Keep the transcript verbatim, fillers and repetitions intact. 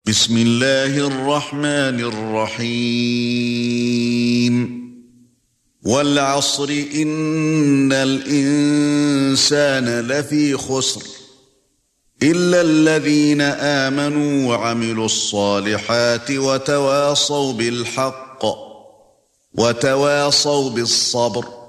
بسم الله الرحمن الرحيم والعصر إن الإنسان لفي خسر إلا الذين آمنوا وعملوا الصالحات وتواصوا بالحق وتواصوا بالصبر